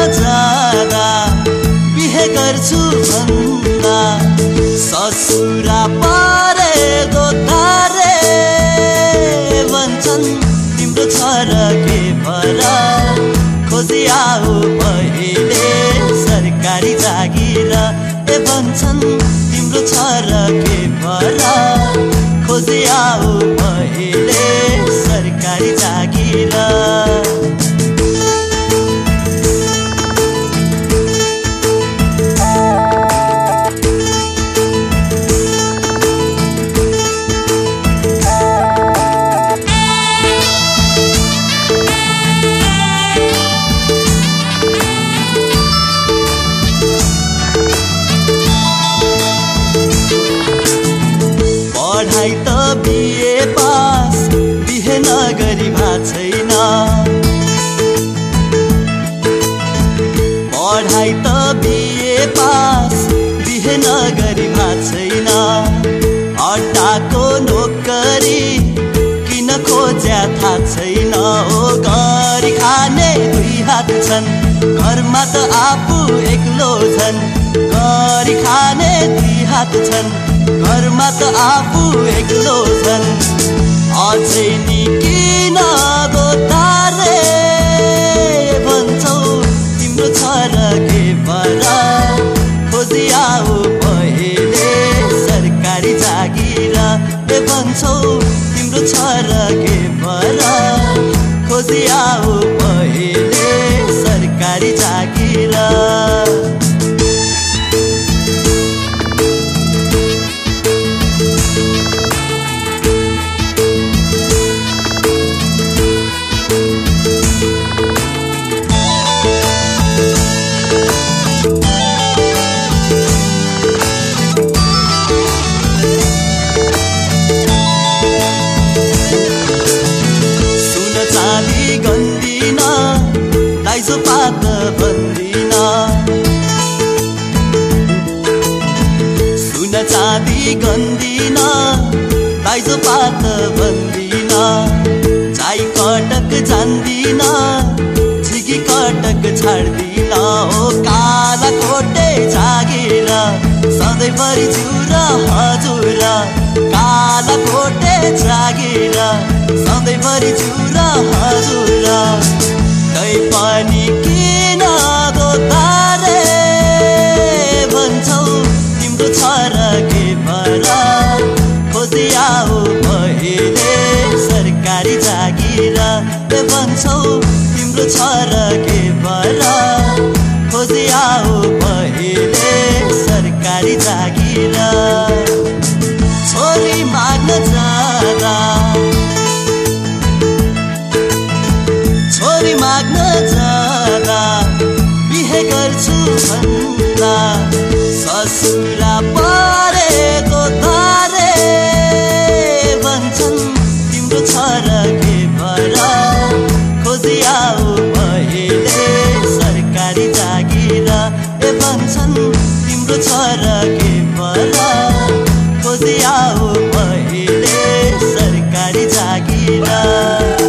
जाँदा बिहे गर्छु भन्दा ससुरा परेको तारे भन्छन् तिम्रो छ र के भर खोजी आऊ पहिले सरकारी जागिर ए भन्छन् तिम्रो छ र के भर खोजी आऊ पहिले सरकारी जागिर पढाइ त बिए पास बिहे नगरी भा छैन पढाइ त बिए पास बिहे नगरी भा छैन अड्डाको नोकरी किन खोज्या थाहा छैन हो गरी खाने दुई हात छन् घरमा त आफू एक्लो छन् गरी खाने दुई हात छन् घरमा त आफू एक्लो छन् अझै नि किन गोतारे भन्छौ तिम्रो छ र के भर खोजी आऊ पहिले सरकारी जागिर ए भन्छौ तिम्रो छ र के भर खोजी आऊ पहिले सरकारी जागिर गन्दिन दाइजो पात बन्दिन सुन चाँदी गन्दिन दाइजो पात बन्दिन चाइ कटक जान्दिन झिकी कटक छाड्दिन हो काला कोटे जागिर सधैँभरि जुर हजुर काला कोटे जागिर सधैँभरि जुर हजुर तै पनि किन गोतारे भन्छौ तिम्रो छ र के भर खोजी आऊ पहिले सरकारी जागिर ए भन्छौ तिम्रो छ र के भर खोजी आऊ पहिले सरकारी जागिर छोरी माग्न जाँदा छोरी माग्न जाँदा बिहे गर्छु भन्दा ससुरा परेको तारे भन्छन् तिम्रो छ र के भर खोजी आऊ पहिले सरकारी जागिर ए भन्छन् तिम्रो छ र के भर खोजी आऊ पहिले सरकारी जागिर